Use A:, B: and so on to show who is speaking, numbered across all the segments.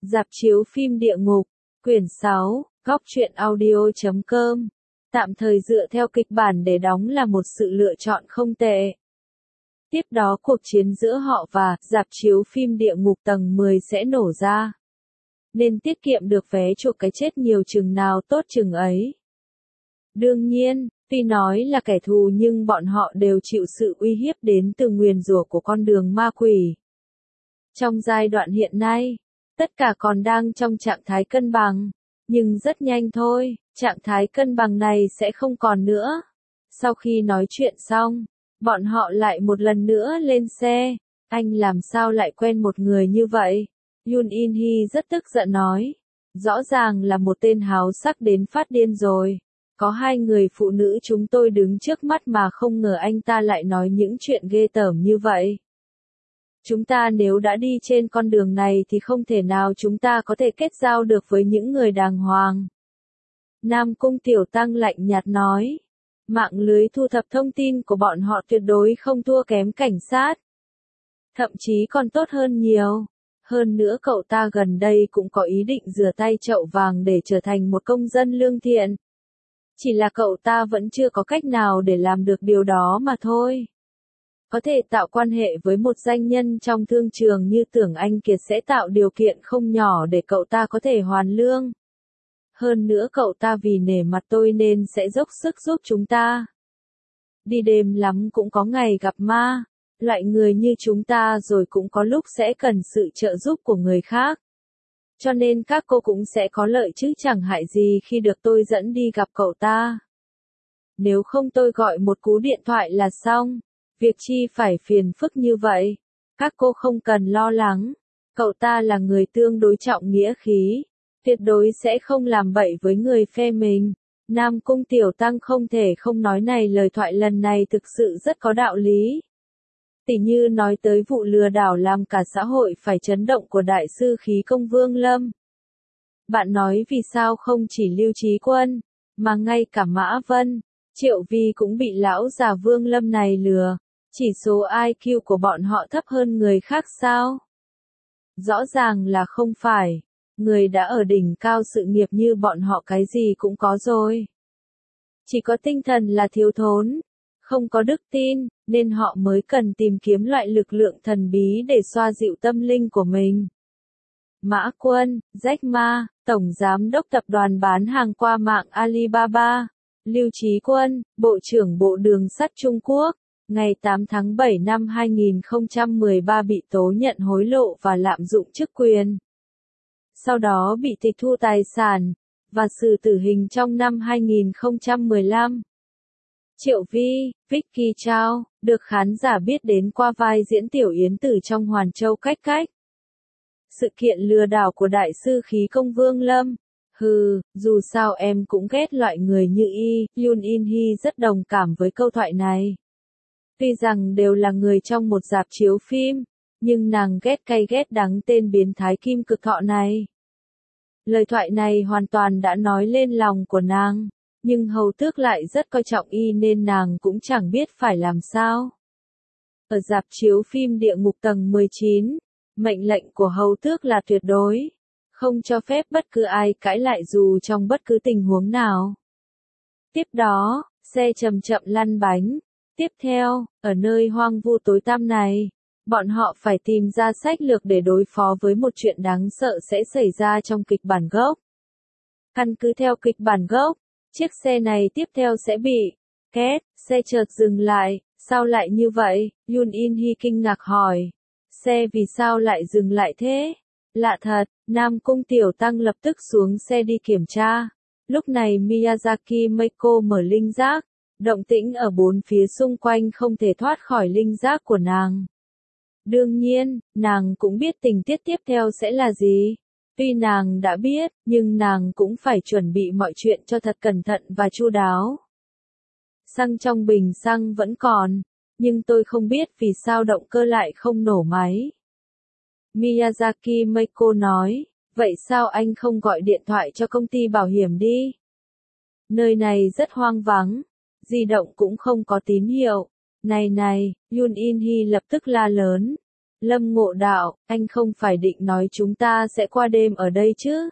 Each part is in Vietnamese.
A: Rạp chiếu phim Địa Ngục, quyển 6, góc truyện audio.com. Tạm thời dựa theo kịch bản để đóng là một sự lựa chọn không tệ. Tiếp đó cuộc chiến giữa họ và rạp chiếu phim Địa Ngục tầng 10 sẽ nổ ra. Nên tiết kiệm được vé chuộc cái chết nhiều chừng nào tốt chừng ấy. Đương nhiên, tuy nói là kẻ thù nhưng bọn họ đều chịu sự uy hiếp đến từ nguyền rủa của con đường ma quỷ. Trong giai đoạn hiện nay, tất cả còn đang trong trạng thái cân bằng, nhưng rất nhanh thôi, trạng thái cân bằng này sẽ không còn nữa. Sau khi nói chuyện xong, bọn họ lại một lần nữa lên xe. Anh làm sao lại quen một người như vậy? Yoon In Hee rất tức giận nói. Rõ ràng là một tên háo sắc đến phát điên rồi. Có hai người phụ nữ chúng tôi đứng trước mắt mà không ngờ anh ta lại nói những chuyện ghê tởm như vậy. Chúng ta nếu đã đi trên con đường này thì không thể nào chúng ta có thể kết giao được với những người đàng hoàng. Nam Cung Tiểu Tăng lạnh nhạt nói. Mạng lưới thu thập thông tin của bọn họ tuyệt đối không thua kém cảnh sát. Thậm chí còn tốt hơn nhiều. Hơn nữa cậu ta gần đây cũng có ý định rửa tay chậu vàng để trở thành một công dân lương thiện. Chỉ là cậu ta vẫn chưa có cách nào để làm được điều đó mà thôi. Có thể tạo quan hệ với một danh nhân trong thương trường như Tưởng Anh Kiệt sẽ tạo điều kiện không nhỏ để cậu ta có thể hoàn lương. Hơn nữa cậu ta vì nể mặt tôi nên sẽ dốc sức giúp chúng ta. Đi đêm lắm cũng có ngày gặp ma. Loại người như chúng ta rồi cũng có lúc sẽ cần sự trợ giúp của người khác. Cho nên các cô cũng sẽ có lợi chứ chẳng hại gì khi được tôi dẫn đi gặp cậu ta. Nếu không tôi gọi một cú điện thoại là xong. Việc chi phải phiền phức như vậy. Các cô không cần lo lắng. Cậu ta là người tương đối trọng nghĩa khí. Tuyệt đối sẽ không làm bậy với người phe mình. Nam Cung Tiểu Tăng không thể không nói này, lời thoại lần này thực sự rất có đạo lý. Tỉ như nói tới vụ lừa đảo làm cả xã hội phải chấn động của đại sư khí công Vương Lâm. Bạn nói vì sao không chỉ Lưu Trí Quân, mà ngay cả Mã Vân, Triệu Vi cũng bị lão già Vương Lâm này lừa. Chỉ số IQ của bọn họ thấp hơn người khác sao? Rõ ràng là không phải. Người đã ở đỉnh cao sự nghiệp như bọn họ cái gì cũng có rồi. Chỉ có tinh thần là thiếu thốn, không có đức tin, nên họ mới cần tìm kiếm loại lực lượng thần bí để xoa dịu tâm linh của mình. Mã Quân, Jack Ma, Tổng Giám đốc Tập đoàn bán hàng qua mạng Alibaba. Lưu Trí Quân, Bộ trưởng Bộ Đường sắt Trung Quốc. Ngày 8 tháng 7 năm 2013 bị tố nhận hối lộ và lạm dụng chức quyền. Sau đó bị tịch thu tài sản, và xử tử hình trong năm 2015. Triệu Vi, Vicky Chao, được khán giả biết đến qua vai diễn Tiểu Yến Tử trong Hoàn Châu Cách Cách. Sự kiện lừa đảo của đại sư khí công Vương Lâm. Dù sao em cũng ghét loại người như y, Yoon In Hee rất đồng cảm với câu thoại này. Tuy rằng đều là người trong một rạp chiếu phim, nhưng nàng ghét cay ghét đắng tên biến thái Kim Cực Thọ này. Lời thoại này hoàn toàn đã nói lên lòng của nàng, nhưng Hầu Tước lại rất coi trọng y nên nàng cũng chẳng biết phải làm sao. Ở rạp chiếu phim Địa Ngục tầng 19, mệnh lệnh của Hầu Tước là tuyệt đối, không cho phép bất cứ ai cãi lại dù trong bất cứ tình huống nào. Tiếp đó, xe chậm chậm lăn bánh. Tiếp theo, ở nơi hoang vu tối tăm này, bọn họ phải tìm ra sách lược để đối phó với một chuyện đáng sợ sẽ xảy ra trong kịch bản gốc. Căn cứ theo kịch bản gốc, chiếc xe này tiếp theo sẽ bị két, xe chợt dừng lại, sao lại như vậy? Yoon In Hee kinh ngạc hỏi. Xe vì sao lại dừng lại thế? Lạ thật, Nam Cung Tiểu Tăng lập tức xuống xe đi kiểm tra. Lúc này Miyazaki Meiko mở linh giác. Động tĩnh ở bốn phía xung quanh không thể thoát khỏi linh giác của nàng. Đương nhiên, nàng cũng biết tình tiết tiếp theo sẽ là gì. Tuy nàng đã biết, nhưng nàng cũng phải chuẩn bị mọi chuyện cho thật cẩn thận và chu đáo. Xăng trong bình xăng vẫn còn, nhưng tôi không biết vì sao động cơ lại không nổ máy. Miyazaki Meiko nói, vậy sao anh không gọi điện thoại cho công ty bảo hiểm đi? Nơi này rất hoang vắng. Di động cũng không có tín hiệu. Này, Yoon In Hee lập tức la lớn. Lâm Ngộ Đạo, anh không phải định nói chúng ta sẽ qua đêm ở đây chứ?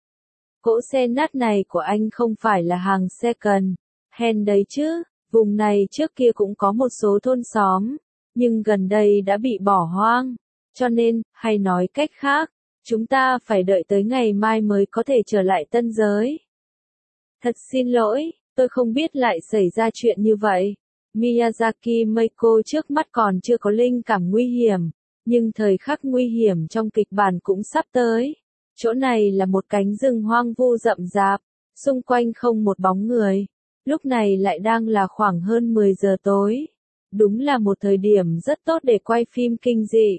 A: Cỗ xe nát này của anh không phải là hàng second hand đấy chứ? Vùng này trước kia cũng có một số thôn xóm, nhưng gần đây đã bị bỏ hoang. Cho nên, hay nói cách khác, chúng ta phải đợi tới ngày mai mới có thể trở lại Tân Giới. Thật xin lỗi, tôi không biết lại xảy ra chuyện như vậy. Miyazaki Meiko trước mắt còn chưa có linh cảm nguy hiểm, nhưng thời khắc nguy hiểm trong kịch bản cũng sắp tới. Chỗ này là một cánh rừng hoang vu rậm rạp, xung quanh không một bóng người. Lúc này lại đang là khoảng hơn 10 giờ tối. Đúng là một thời điểm rất tốt để quay phim kinh dị.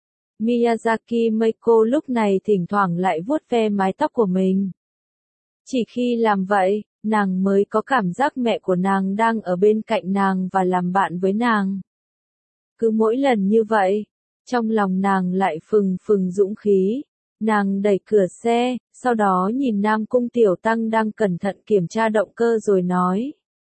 A: Miyazaki Meiko lúc này thỉnh thoảng lại vuốt ve mái tóc của mình. Chỉ khi làm vậy, nàng mới có cảm giác mẹ của nàng đang ở bên cạnh nàng và làm bạn với nàng. Cứ mỗi lần như vậy, trong lòng nàng lại phừng phừng dũng khí. Nàng đẩy cửa xe, sau đó nhìn Nam Cung Tiểu Tăng đang cẩn thận kiểm tra động cơ rồi nói.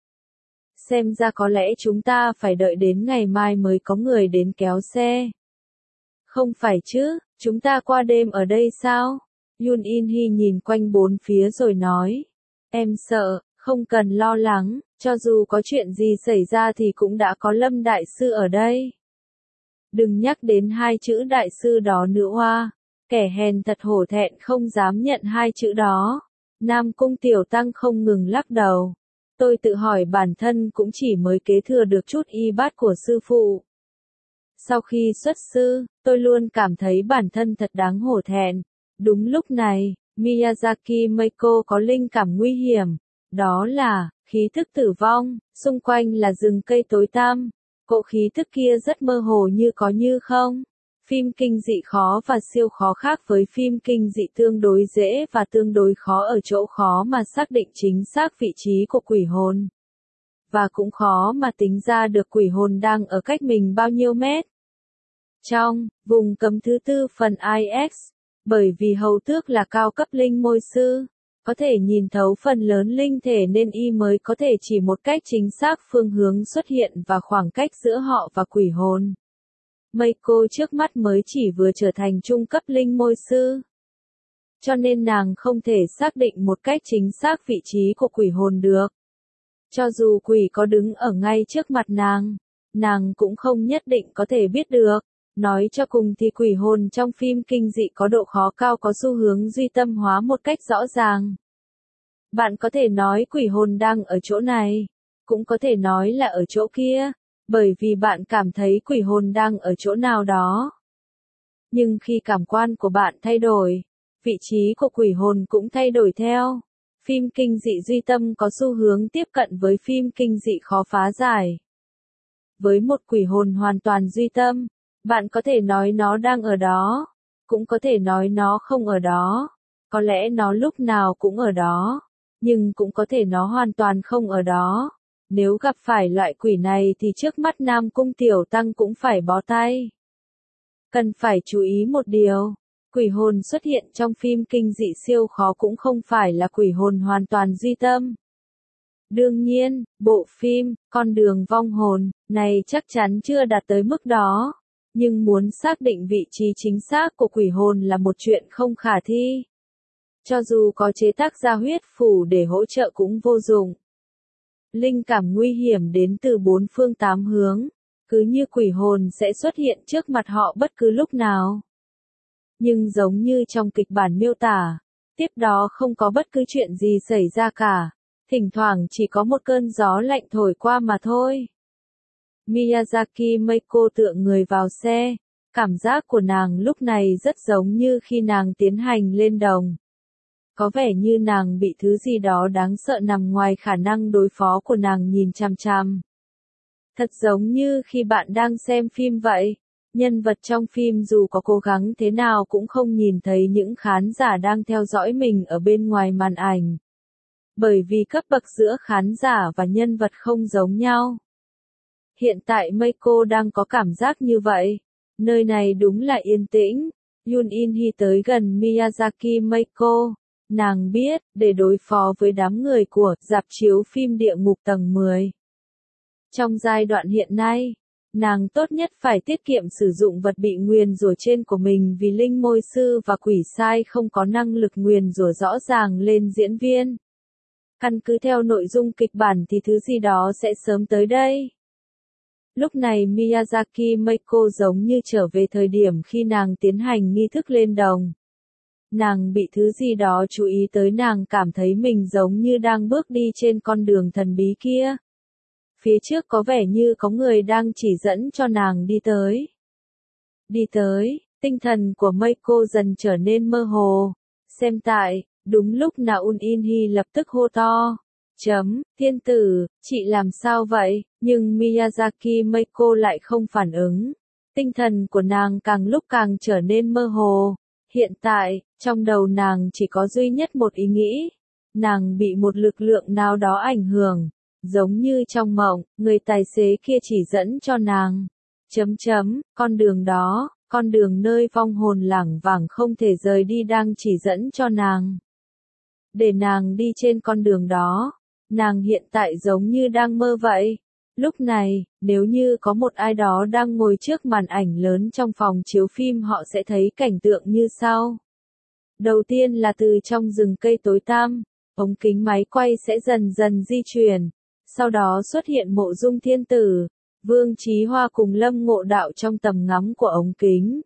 A: Xem ra có lẽ chúng ta phải đợi đến ngày mai mới có người đến kéo xe. Không phải chứ, chúng ta qua đêm ở đây sao? Yoon In Hee nhìn quanh bốn phía rồi nói. Em sợ, không cần lo lắng, cho dù có chuyện gì xảy ra thì cũng đã có Lâm Đại Sư ở đây. Đừng nhắc đến hai chữ Đại Sư đó nữa hoa. Kẻ hèn thật hổ thẹn không dám nhận hai chữ đó. Nam Cung Tiểu Tăng không ngừng lắc đầu. Tôi tự hỏi bản thân cũng chỉ mới kế thừa được chút y bát của sư phụ. Sau khi xuất sư, tôi luôn cảm thấy bản thân thật đáng hổ thẹn. Đúng lúc này, Miyazaki Meiko có linh cảm nguy hiểm. Đó là, khí thức tử vong, xung quanh là rừng cây tối tăm. Cỗ khí thức kia rất mơ hồ như có như không. Phim kinh dị khó và siêu khó khác với phim kinh dị tương đối dễ và tương đối khó ở chỗ khó mà xác định chính xác vị trí của quỷ hồn. Và cũng khó mà tính ra được quỷ hồn đang ở cách mình bao nhiêu mét. Trong vùng cấm thứ tư phần IX, bởi vì hầu tước là cao cấp linh môi sư, có thể nhìn thấu phần lớn linh thể nên y mới có thể chỉ một cách chính xác phương hướng xuất hiện và khoảng cách giữa họ và quỷ hồn. Meiko trước mắt mới chỉ vừa trở thành trung cấp linh môi sư. Cho nên nàng không thể xác định một cách chính xác vị trí của quỷ hồn được. Cho dù quỷ có đứng ở ngay trước mặt nàng cũng không nhất định có thể biết được. Nói cho cùng thì quỷ hồn trong phim kinh dị có độ khó cao có xu hướng duy tâm hóa một cách rõ ràng. Bạn có thể nói quỷ hồn đang ở chỗ này, cũng có thể nói là ở chỗ kia. Bởi vì bạn cảm thấy quỷ hồn đang ở chỗ nào đó. Nhưng khi cảm quan của bạn thay đổi, vị trí của quỷ hồn cũng thay đổi theo. Phim kinh dị duy tâm có xu hướng tiếp cận với phim kinh dị khó phá giải. Với một quỷ hồn hoàn toàn duy tâm, bạn có thể nói nó đang ở đó, cũng có thể nói nó không ở đó. Có lẽ nó lúc nào cũng ở đó, nhưng cũng có thể nó hoàn toàn không ở đó. Nếu gặp phải loại quỷ này thì trước mắt Nam Cung Tiểu Tăng cũng phải bó tay. Cần phải chú ý một điều, quỷ hồn xuất hiện trong phim kinh dị siêu khó cũng không phải là quỷ hồn hoàn toàn duy tâm. Đương nhiên, bộ phim, Con đường vong hồn, này chắc chắn chưa đạt tới mức đó. Nhưng muốn xác định vị trí chính xác của quỷ hồn là một chuyện không khả thi. Cho dù có chế tác ra huyết phủ để hỗ trợ cũng vô dụng. Linh cảm nguy hiểm đến từ bốn phương tám hướng, cứ như quỷ hồn sẽ xuất hiện trước mặt họ bất cứ lúc nào. Nhưng giống như trong kịch bản miêu tả, tiếp đó không có bất cứ chuyện gì xảy ra cả, thỉnh thoảng chỉ có một cơn gió lạnh thổi qua mà thôi. Miyazaki Meiko tựa người vào xe, cảm giác của nàng lúc này rất giống như khi nàng tiến hành lên đồng. Có vẻ như nàng bị thứ gì đó đáng sợ nằm ngoài khả năng đối phó của nàng nhìn chằm chằm. Thật giống như khi bạn đang xem phim vậy, nhân vật trong phim dù có cố gắng thế nào cũng không nhìn thấy những khán giả đang theo dõi mình ở bên ngoài màn ảnh. Bởi vì cấp bậc giữa khán giả và nhân vật không giống nhau. Hiện tại Meiko đang có cảm giác như vậy. Nơi này đúng là yên tĩnh. Yoon In Hee tới gần Miyazaki Meiko. Nàng biết, để đối phó với đám người của rạp chiếu phim Địa Ngục tầng 10. Trong giai đoạn hiện nay, nàng tốt nhất phải tiết kiệm sử dụng vật bị nguyền rủa trên của mình vì linh môi sư và quỷ sai không có năng lực nguyền rủa rõ ràng lên diễn viên. Căn cứ theo nội dung kịch bản thì thứ gì đó sẽ sớm tới đây. Lúc này Miyazaki Meiko giống như trở về thời điểm khi nàng tiến hành nghi thức lên đồng. Nàng bị thứ gì đó chú ý tới, nàng cảm thấy mình giống như đang bước đi trên con đường thần bí kia. Phía trước có vẻ như có người đang chỉ dẫn cho nàng đi tới. Đi tới, tinh thần của Meiko dần trở nên mơ hồ. Xem tại, đúng lúc Naun Inhi lập tức hô to. Thiên tử, chị làm sao vậy? Nhưng Miyazaki Meiko lại không phản ứng. Tinh thần của nàng càng lúc càng trở nên mơ hồ. Hiện tại, trong đầu nàng chỉ có duy nhất một ý nghĩ. Nàng bị một lực lượng nào đó ảnh hưởng. Giống như trong mộng, người tài xế kia chỉ dẫn cho nàng. Con đường đó, con đường nơi vong hồn lảng vảng không thể rời đi đang chỉ dẫn cho nàng. Để nàng đi trên con đường đó, nàng hiện tại giống như đang mơ vậy. Lúc này, nếu như có một ai đó đang ngồi trước màn ảnh lớn trong phòng chiếu phim, họ sẽ thấy cảnh tượng như sau. Đầu tiên là từ trong rừng cây tối tăm, ống kính máy quay sẽ dần dần di chuyển. Sau đó xuất hiện Mộ Dung Thiên Tử, Vương Chí Hoa cùng Lâm Ngộ Đạo trong tầm ngắm của ống kính.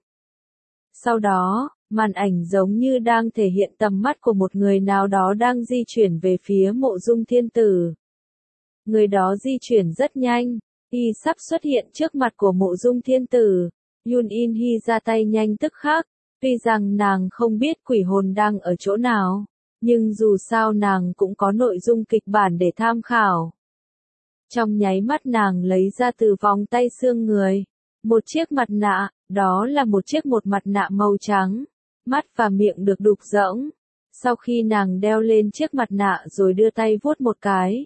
A: Sau đó, màn ảnh giống như đang thể hiện tầm mắt của một người nào đó đang di chuyển về phía Mộ Dung Thiên Tử. Người đó di chuyển rất nhanh, y sắp xuất hiện trước mặt của Mộ Dung Thiên Tử. Yoon In Hee ra tay nhanh tức khắc, tuy rằng nàng không biết quỷ hồn đang ở chỗ nào, nhưng dù sao nàng cũng có nội dung kịch bản để tham khảo. Trong nháy mắt nàng lấy ra từ vòng tay xương người một chiếc mặt nạ, đó là một mặt nạ màu trắng, mắt và miệng được đục rỗng. Sau khi nàng đeo lên chiếc mặt nạ rồi đưa tay vuốt một cái,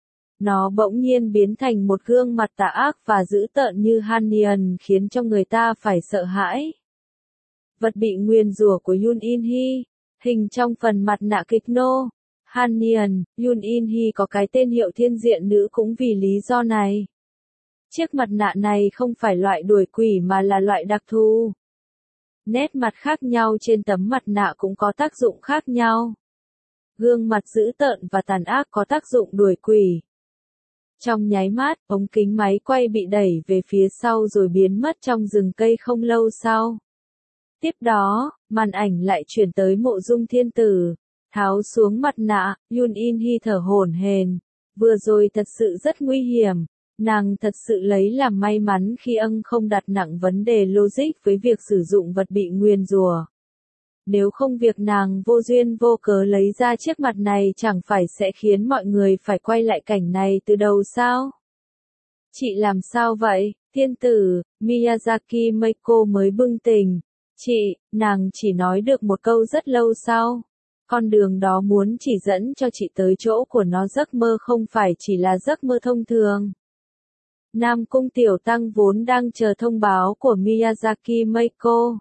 A: nó bỗng nhiên biến thành một gương mặt tà ác và dữ tợn như Hanian, khiến cho người ta phải sợ hãi. Vật bị nguyền rủa của Yoon In Hee, hình trong phần mặt nạ kịch nô. Hanian, Yoon In Hee có cái tên hiệu thiên diện nữ cũng vì lý do này. Chiếc mặt nạ này không phải loại đuổi quỷ mà là loại đặc thù. Nét mặt khác nhau trên tấm mặt nạ cũng có tác dụng khác nhau. Gương mặt dữ tợn và tàn ác có tác dụng đuổi quỷ. Trong nháy mắt, ống kính máy quay bị đẩy về phía sau rồi biến mất trong rừng cây không lâu sau. Tiếp đó, màn ảnh lại chuyển tới Mộ Dung Thiên Tử. Tháo xuống mặt nạ, Yoon In Hee thở hổn hển. Vừa rồi thật sự rất nguy hiểm. Nàng thật sự lấy làm may mắn khi không đặt nặng vấn đề logic với việc sử dụng vật bị nguyền rủa. Nếu không việc nàng vô duyên vô cớ lấy ra chiếc mặt này chẳng phải sẽ khiến mọi người phải quay lại cảnh này từ đầu sao? Chị làm sao vậy, thiên tử? Miyazaki Meiko mới bừng tỉnh. Chị, nàng chỉ nói được một câu rất lâu sau. Con đường đó muốn chỉ dẫn cho chị tới chỗ của nó, giấc mơ không phải chỉ là giấc mơ thông thường. Nam Cung Tiểu Tăng vốn đang chờ thông báo của Miyazaki Meiko.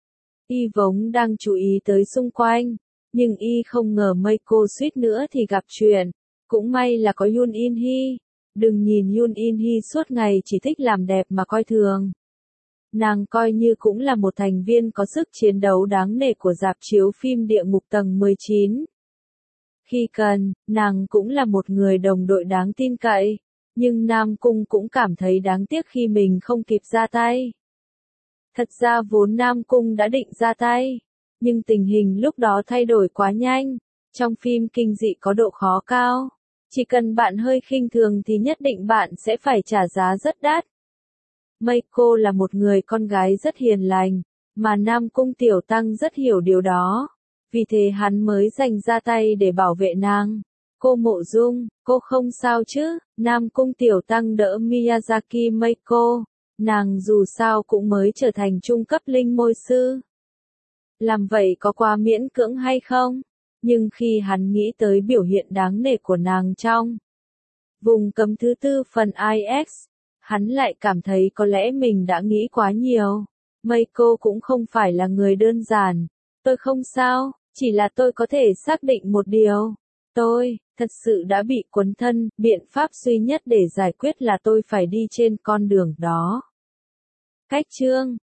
A: Y vốn đang chú ý tới xung quanh, nhưng y không ngờ Meiko suýt nữa thì gặp chuyện. Cũng may là có Yoon In Hee. Đừng nhìn Yoon In Hee suốt ngày chỉ thích làm đẹp mà coi thường. Nàng coi như cũng là một thành viên có sức chiến đấu đáng nể của rạp chiếu phim Địa Ngục tầng 19. Khi cần, nàng cũng là một người đồng đội đáng tin cậy. Nhưng Nam Cung cũng cảm thấy đáng tiếc khi mình không kịp ra tay. Thật ra vốn Nam Cung đã định ra tay, nhưng tình hình lúc đó thay đổi quá nhanh. Trong phim kinh dị có độ khó cao, chỉ cần bạn hơi khinh thường thì nhất định bạn sẽ phải trả giá rất đắt. Meiko là một người con gái rất hiền lành, mà Nam Cung Tiểu Tăng rất hiểu điều đó. Vì thế hắn mới dành ra tay để bảo vệ nàng. Cô Mộ Dung, cô không sao chứ? Nam Cung Tiểu Tăng đỡ Miyazaki Meiko. Nàng dù sao cũng mới trở thành trung cấp linh môi sư. Làm vậy có quá miễn cưỡng hay không? Nhưng khi hắn nghĩ tới biểu hiện đáng nể của nàng trong vùng cấm thứ 4 phần IX, hắn lại cảm thấy có lẽ mình đã nghĩ quá nhiều. Meiko cũng không phải là người đơn giản. Tôi không sao, chỉ là tôi có thể xác định một điều. Thật sự đã bị cuốn thân, biện pháp duy nhất để giải quyết là tôi phải đi trên con đường đó. Cách chương